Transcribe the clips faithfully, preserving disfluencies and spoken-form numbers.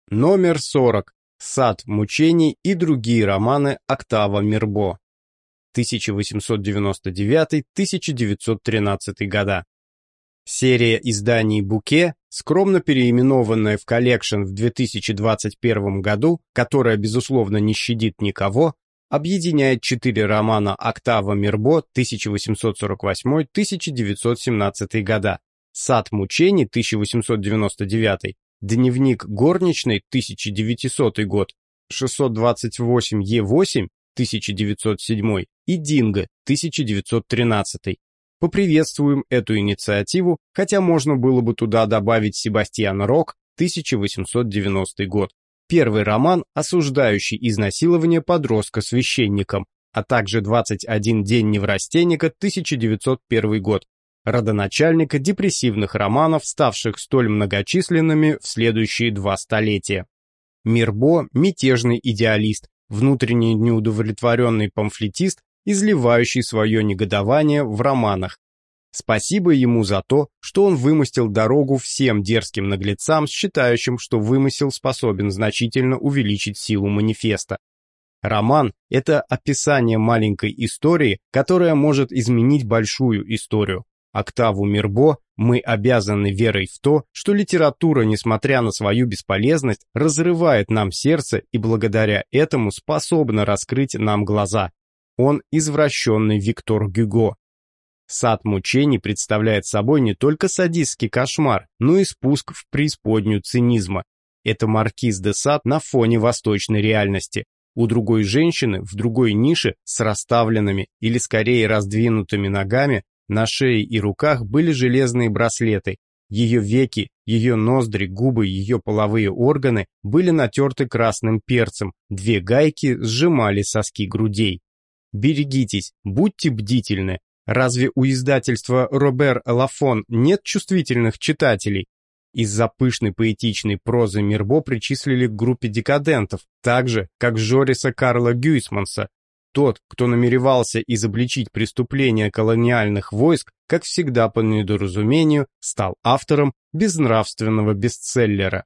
Номер сорок. Сад мучений и другие романы Октава Мирбо. тысяча восемьсот девяносто девятый — тысяча девятьсот тринадцатый года. Серия изданий «Буке», скромно переименованная в «Коллекшн» в две тысячи двадцать первом году, которая, безусловно, не щадит никого, объединяет четыре романа Октава Мирбо тысяча восемьсот сорок восьмой — тысяча девятьсот семнадцатый года, «Сад мучений» тысяча восемьсот девяносто девятый, «Дневник горничной» тысяча девятисотый год, шестьсот двадцать восемь Е восемь тысяча девятьсот седьмой и «Динго» тысяча девятьсот тринадцатый. Поприветствуем эту инициативу, хотя можно было бы туда добавить Себастьян Рок тысяча восемьсот девяностый год. Первый роман, осуждающий изнасилование подростка священником, а также двадцать один день неврастенника тысяча девятьсот первый год. Родоначальника депрессивных романов, ставших столь многочисленными в следующие два столетия. Мирбо – мятежный идеалист, внутренне неудовлетворенный памфлетист, изливающий свое негодование в романах. Спасибо ему за то, что он вымостил дорогу всем дерзким наглецам, считающим, что вымысел способен значительно увеличить силу манифеста. Роман – это описание маленькой истории, которая может изменить большую историю. Октаву Мирбо мы обязаны верой в то, что литература, несмотря на свою бесполезность, разрывает нам сердце и благодаря этому способна раскрыть нам глаза. Он извращенный Виктор Гюго. «Сад мучений» представляет собой не только садистский кошмар, но и спуск в преисподнюю цинизма. Это маркиз де Сад на фоне восточной реальности. У другой женщины в другой нише с расставленными или скорее раздвинутыми ногами на шее и руках были железные браслеты. Ее веки, ее ноздри, губы, ее половые органы были натерты красным перцем, две гайки сжимали соски грудей. Берегитесь, будьте бдительны. Разве у издательства Робер Лафон нет чувствительных читателей? Из-за пышной поэтичной прозы Мирбо причислили к группе декадентов, так же, как Жориса Карла Гюйсманса. Тот, кто намеревался изобличить преступления колониальных войск, как всегда по недоразумению, стал автором безнравственного бестселлера.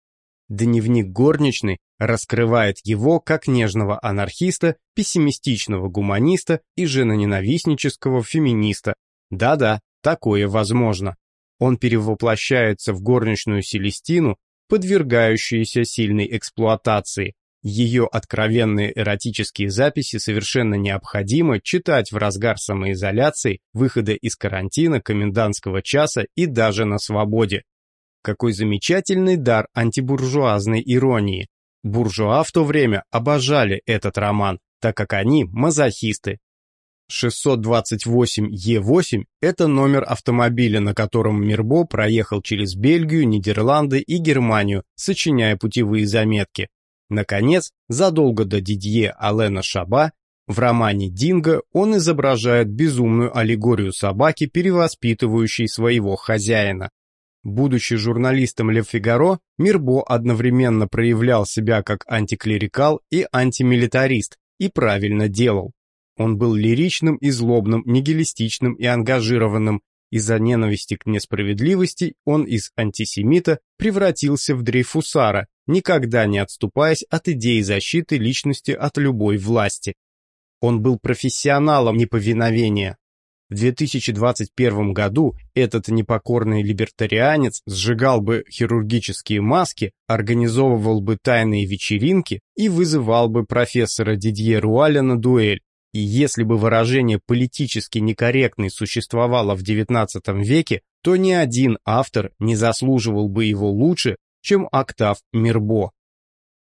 Дневник горничной раскрывает его как нежного анархиста, пессимистичного гуманиста и женоненавистнического феминиста. Да-да, такое возможно. Он перевоплощается в горничную Селестину, подвергающуюся сильной эксплуатации. Ее откровенные эротические записи совершенно необходимо читать в разгар самоизоляции, выхода из карантина, комендантского часа и даже на свободе. Какой замечательный дар антибуржуазной иронии. Буржуа в то время обожали этот роман, так как они мазохисты. шестьсот двадцать восемь Е восемь – это номер автомобиля, на котором Мирбо проехал через Бельгию, Нидерланды и Германию, сочиняя путевые заметки. Наконец, задолго до Дидье Алена Шаба, в романе «Динго» он изображает безумную аллегорию собаки, перевоспитывающей своего хозяина. Будучи журналистом «Ле Фигаро», Мирбо одновременно проявлял себя как антиклерикал и антимилитарист, и правильно делал. Он был лиричным и злобным, нигилистичным и ангажированным. Из-за ненависти к несправедливости он из антисемита превратился в дрейфусара, никогда не отступаясь от идеи защиты личности от любой власти. Он был профессионалом неповиновения. В две тысячи двадцать первом году этот непокорный либертарианец сжигал бы хирургические маски, организовывал бы тайные вечеринки и вызывал бы профессора Дидье Руаля на дуэль. И если бы выражение «политически некорректный» существовало в девятнадцатом веке, то ни один автор не заслуживал бы его лучше, чем Октав Мирбо.